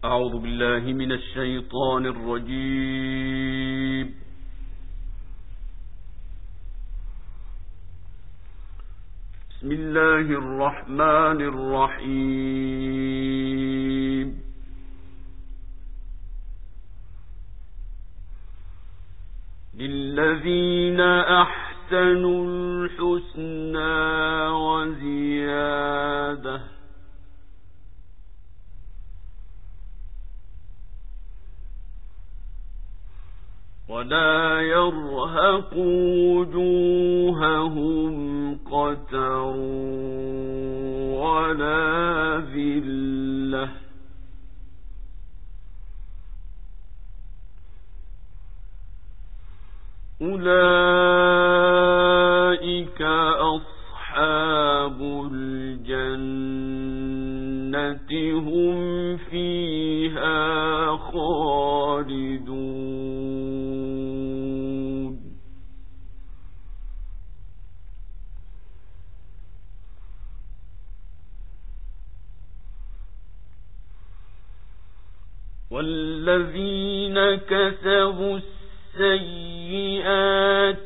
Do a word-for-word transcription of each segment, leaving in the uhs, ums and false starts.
أعوذ بالله من الشيطان الرجيم. بسم الله الرحمن الرحيم. للذين أحسنوا الحسنى وزيادة ولا يرهق وجوههم قتر ولا ذلة أولئك أصحاب الجنة هم فيها خالدون. والذين كسبوا السيئات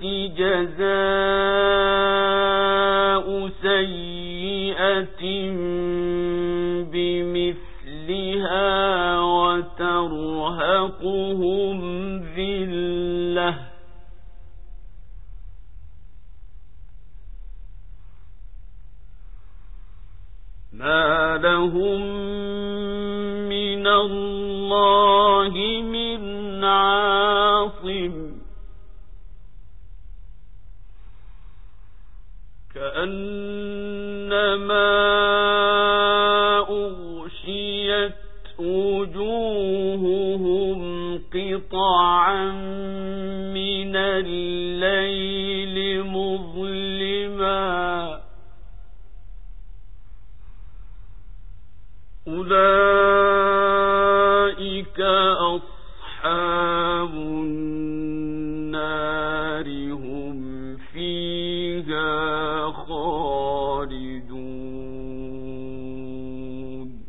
جزاء سيئة بمثلها وترهقهم ذلة ما لهم من الله من عاصم كأنما أغشيت وجوههم قطعا من الليل مظلما أولئك أصحاب النار هم فيها خالدون.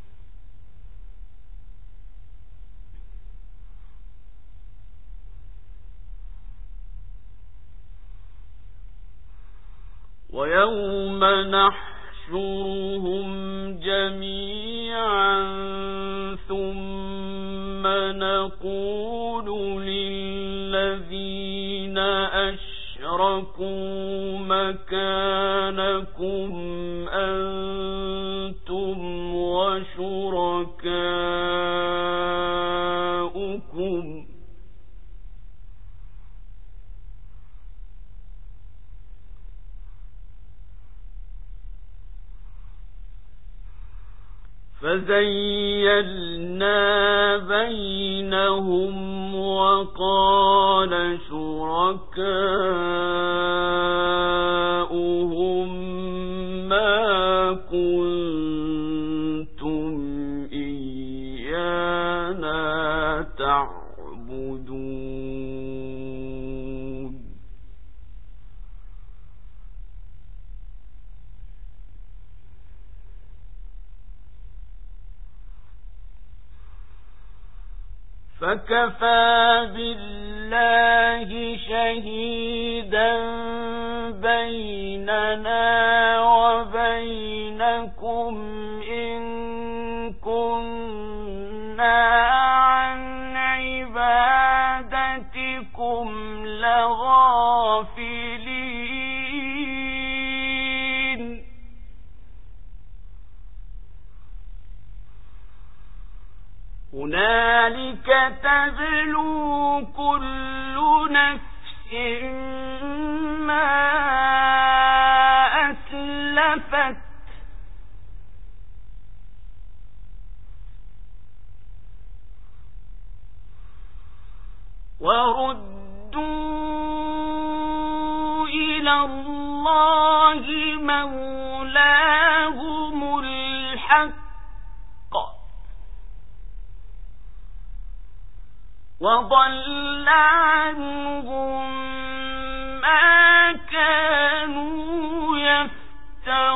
ويوم نحشرهم جميعا ثم نقول للذين أشركوا مكانكم أنتم وشركاؤكم فزيلنا بينهم وقال شركاؤهم ما كنتم إيانا تعبدون فكفى بالله شهيدا بيننا وبينكم إن كنا عن عبادتكم لغافلين. هنالك تبلو كل نفس ما أسلفت وردوا إلى الله مولاهم الحق وضل عنهم ما كانوا يفترون. يفترون.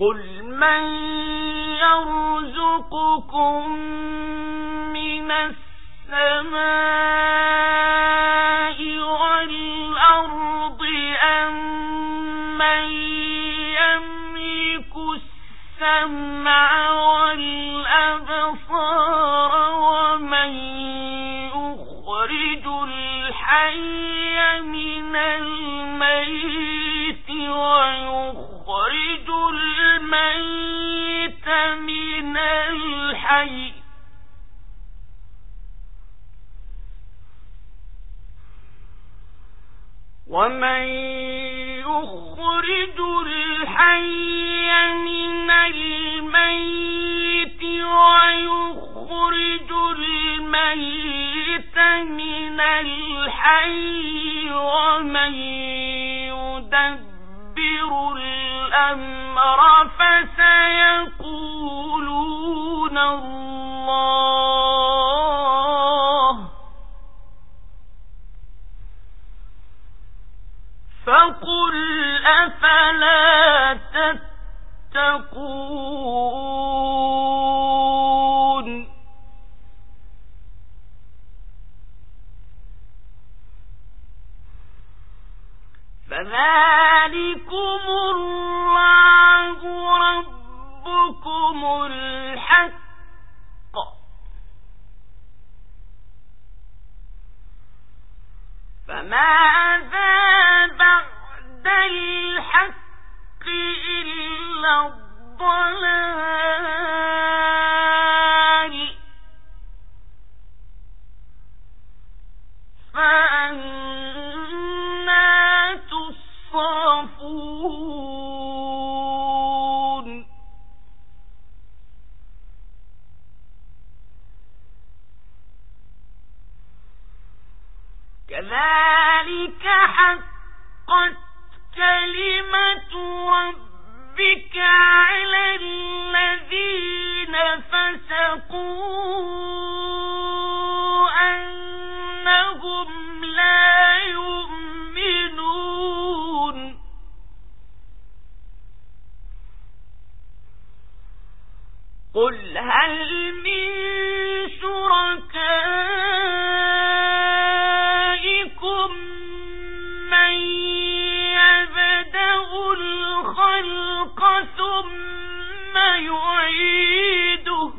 قل من يرزقكم من السماء والأرض أم من يملك السمع والأبصار ومن يخرج الحي من الميت ويخرج الميت من الحي ومن يخرج الحي من الميت ويخرج الميت من الحي ومن يدبر الأمر فسيقولون الله فقل أفلا تتقون فذلكم الله ربكم الحق فماذا بعد الحق إلا الضلال فأنى تصرفون كذلك حقت كلمة ربك على الذين فسقوا أنهم لا يؤمنون قل هل من شركائكم من يبدأ الخلق ثم يعيده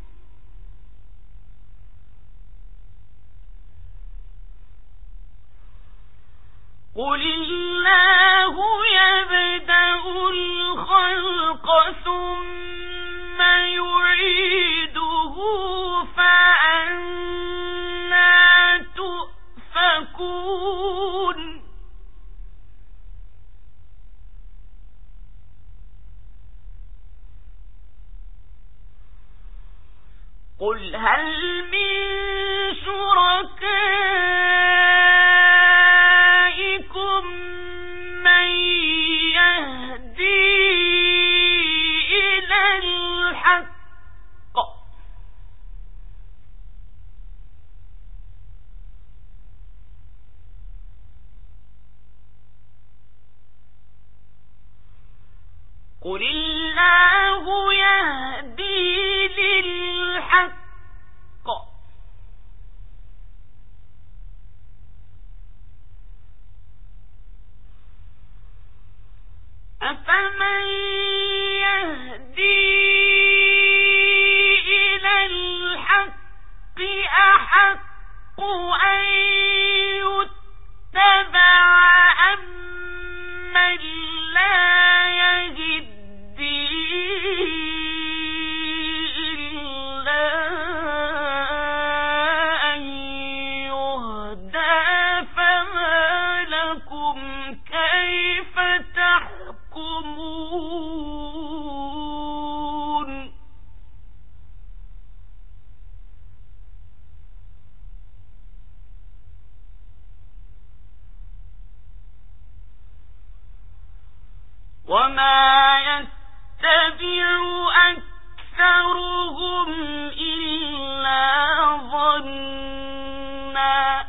قل الله يبدأ الخلق ثم يعيده فأنى تؤفكون قل هل من شركائكم من يهدي إلى الحق قل الله يهدي للحق أفمن يهدي إلى الحق أحق أن يتبع أمن لا يهدي إلا أن يهدى فما لكم كيف تحكمون وما يتبع أكثرهم إلا ظنا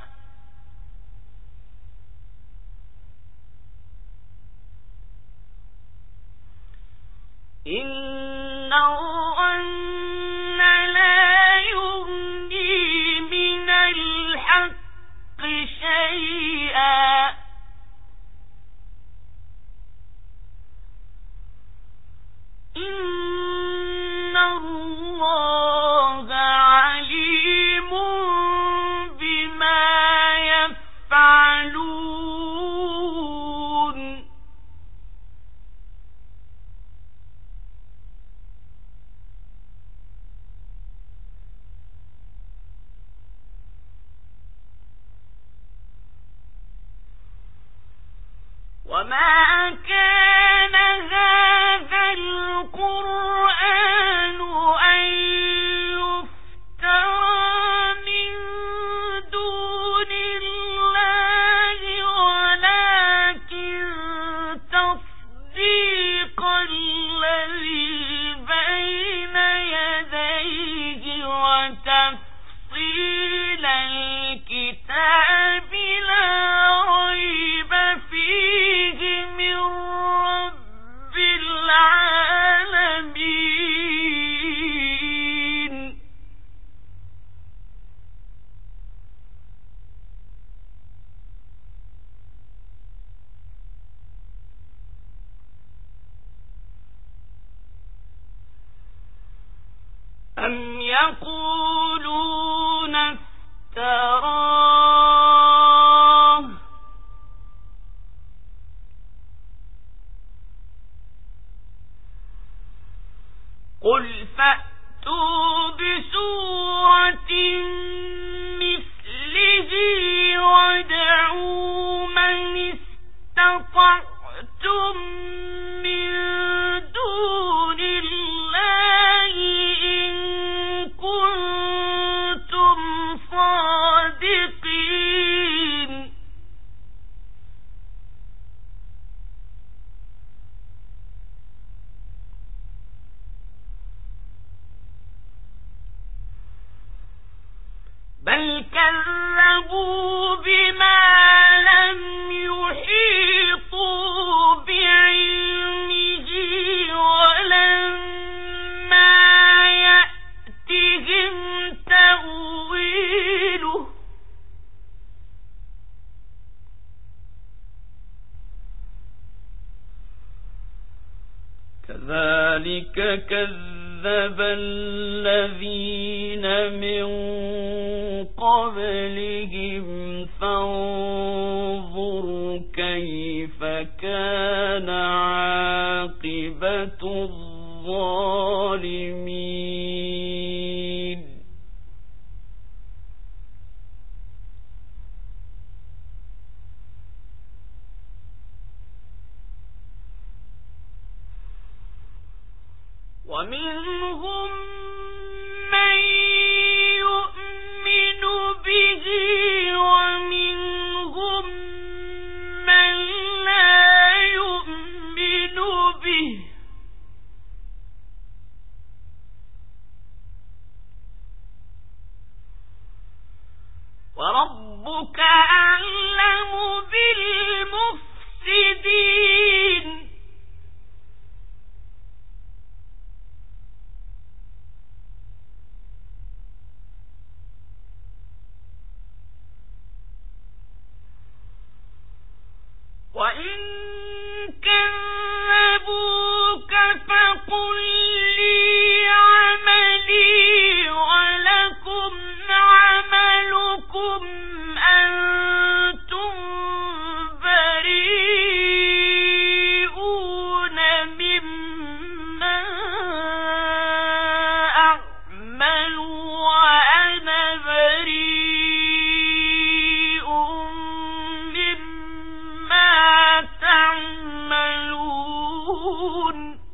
وما كان هذا القرآن أن يفترى من دون الله ولكن تصديق الذي بين يديه وتفصيل الكتاب لا ريب فيه من رب العالمين. أم يقولون افتراه قل فأتوا بسورة مثله وادعوا من استطعتم من دون الله إن كنتم صادقين. بل كذبوا بما لم يحيطوا بعلمه ولما يأتهم تأويله كذلك كذب الذين من قبلهم فانظر كيف كان عاقبة الظالمين. ومنهم من يؤمن به ومنهم من لا يؤمن به وربك أعلم بالمفسدين. وإن كذبوك فقل لي عملي ولكم عملكم أنتم بريئون مما أعمل وأنا بريء مما تعملون.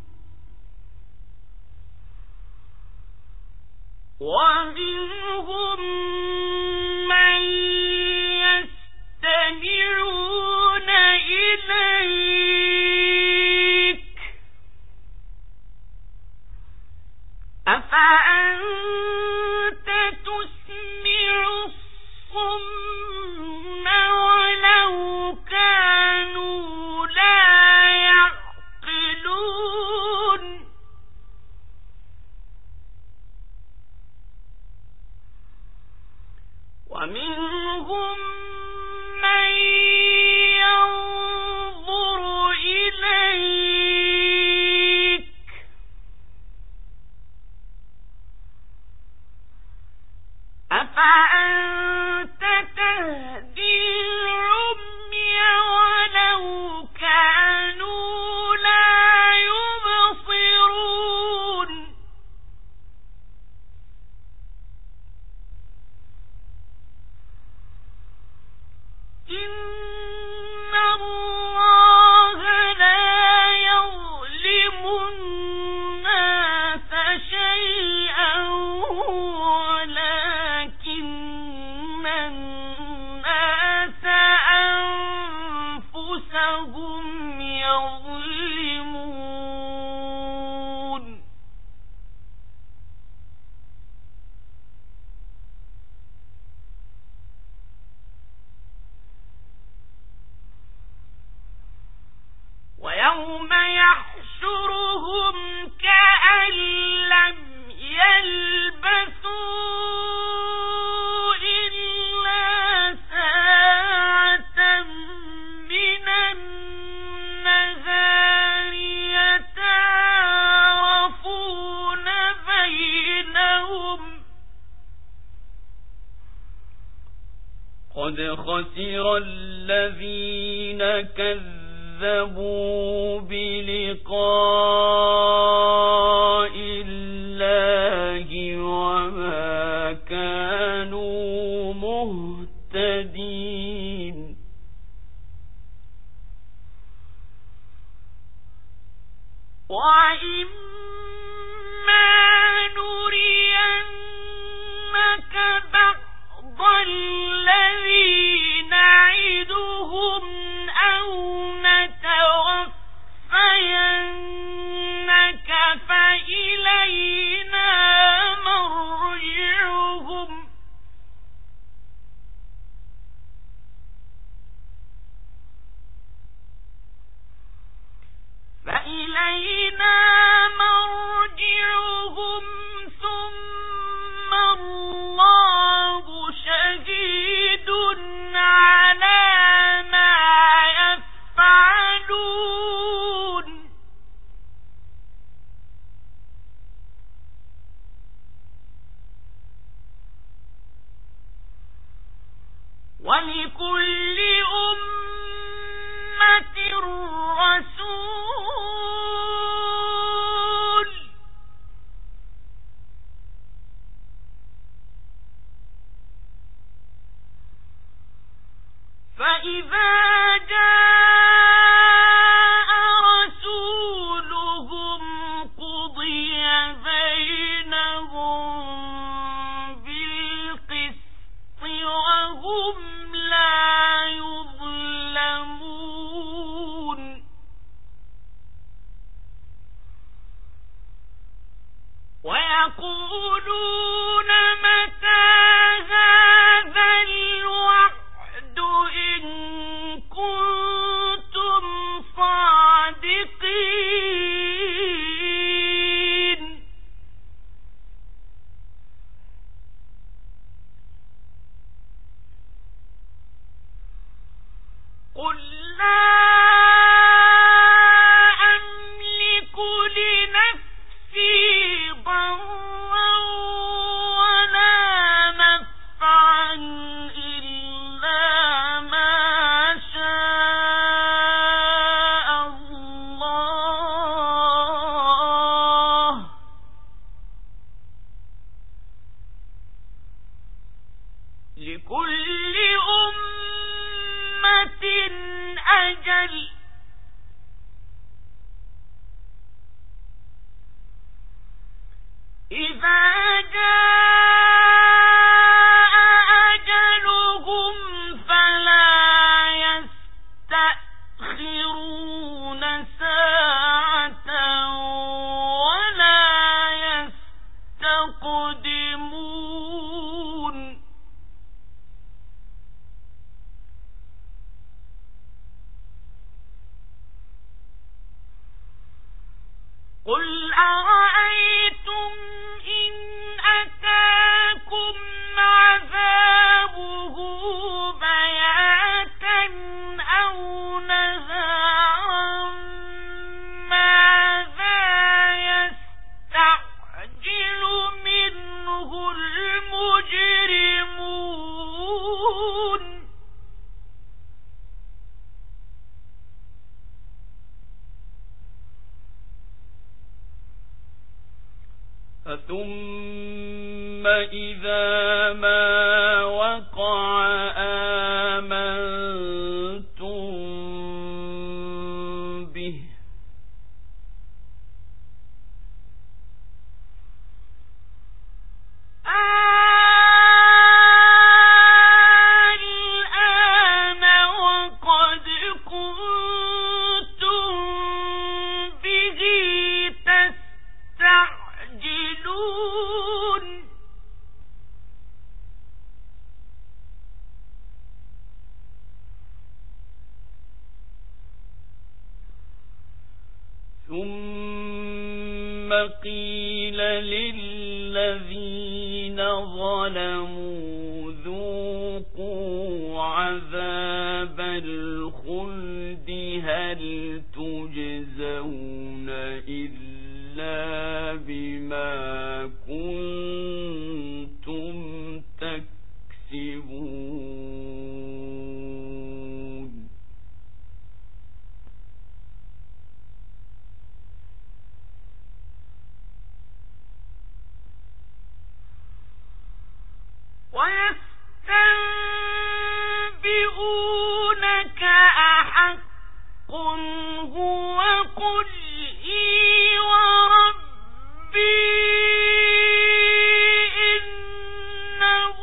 ومنهم من يستمعون إليك أفأنت تسمع الصم ولو كانوا لا يعقلون. ومنهم من ينظر إليك أفأنت تهدي العمي ولو كانوا لا يبصرون. وهم يظلمون ويوم يحشرهم كأن لم يلبثوا إلا ساعة من النهار يتعارفون بينهم قد خسر الذين كذبوا بلقاء الله وما كانوا مهتدين وإما نرينك بعض الذي نعدهم أو نتوفينك فإلينا مرجعهم فإلينا مرجعهم ثم الله شهيد على ما يفعلون ولكل أمة رسول فإذا جاء رسولهم قضي بينهم بالقسط وهم لا يظلمون ويقولون متى هذا الوعد إن كنتم صادقين قل لا أملك لنفسي ضرا ولا نفعا إلا ما شاء الله لكل أمة أجل إذا جاء أجلهم فلا يستأخرون ساعة ولا يستقدمون قل أرأيتم إن أتاكم عذابه بياتا أو نهارا ماذا يستعجل منه المجرمون ثم إذا ما وقع آمنتم به الآن وقد كنتم ثم قيل للذين ظلموا ذوقوا عذاب الخلد هل تجزون إلا بما كنتم تكسبون ويستنبئونك أحق هو قل إي وربي إنه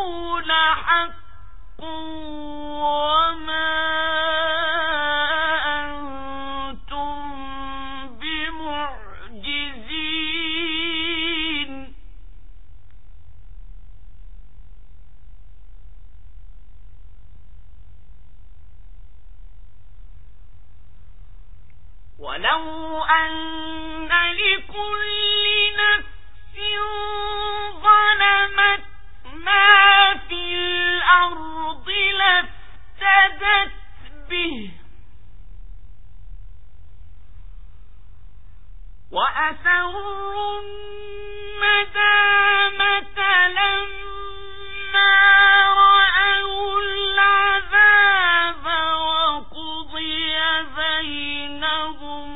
لحق وما أنتم بمعجزين ولو أن لكل نفس ظلمت ما في الأرض لافتدت به وأسروا الندامة لما رأوا العذاب وقضي بينهم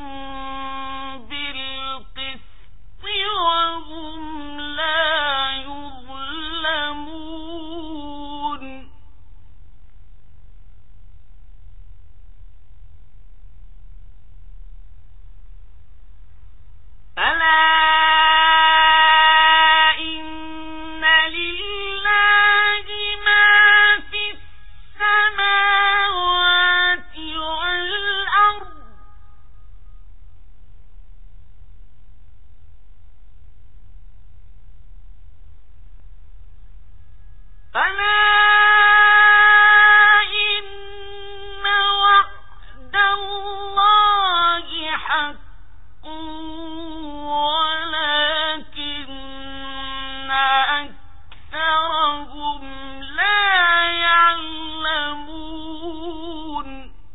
بالقسط وهم لا يظلمون ألا إن لله ما في السماوات والأرض ألا إن وعد الله حق ولكن أكثرهم لا يعلمون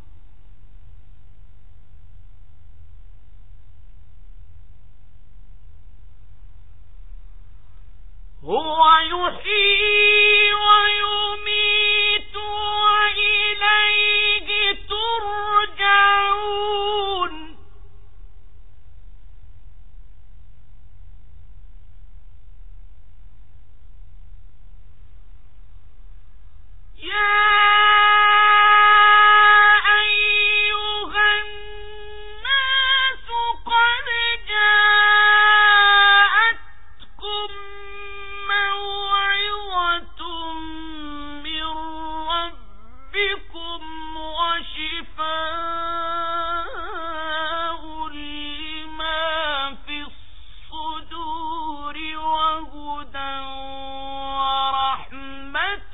هو يحيي ويميت وإليه ترجعون يا أيها الناس قد جاءتكم موعظة من ربكم وشفاء لما في الصدور وهدى ورحمة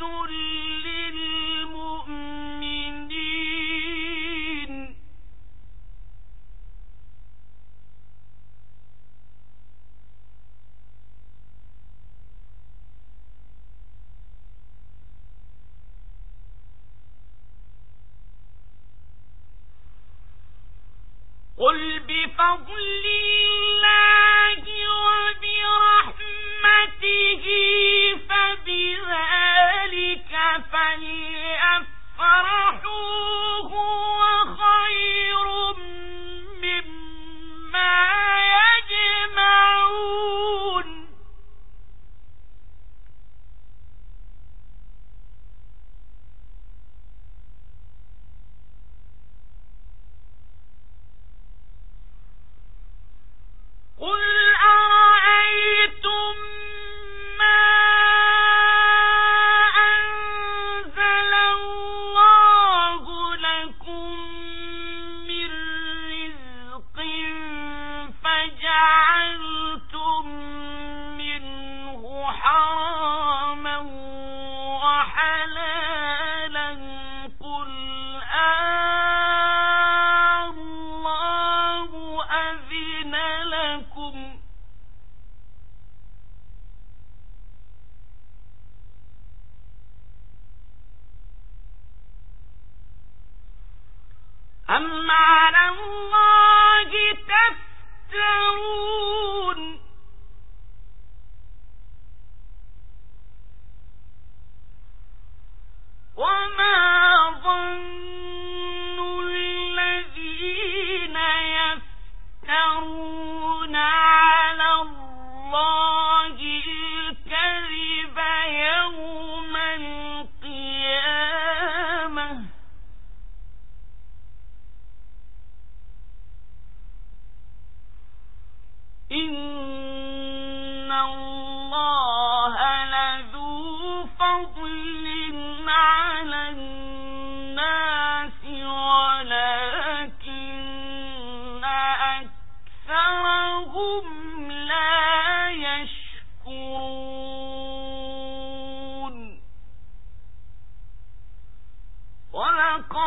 للمؤمنين قل بفضل الله وبرحمته فبذلك فليفرحوا هو خير مما يجمعون قل أرأيتم ما أنزل الله لكم من رزق فجعلتم منه حراما وحلالا قل الله أذن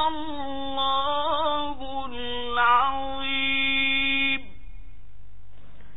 الله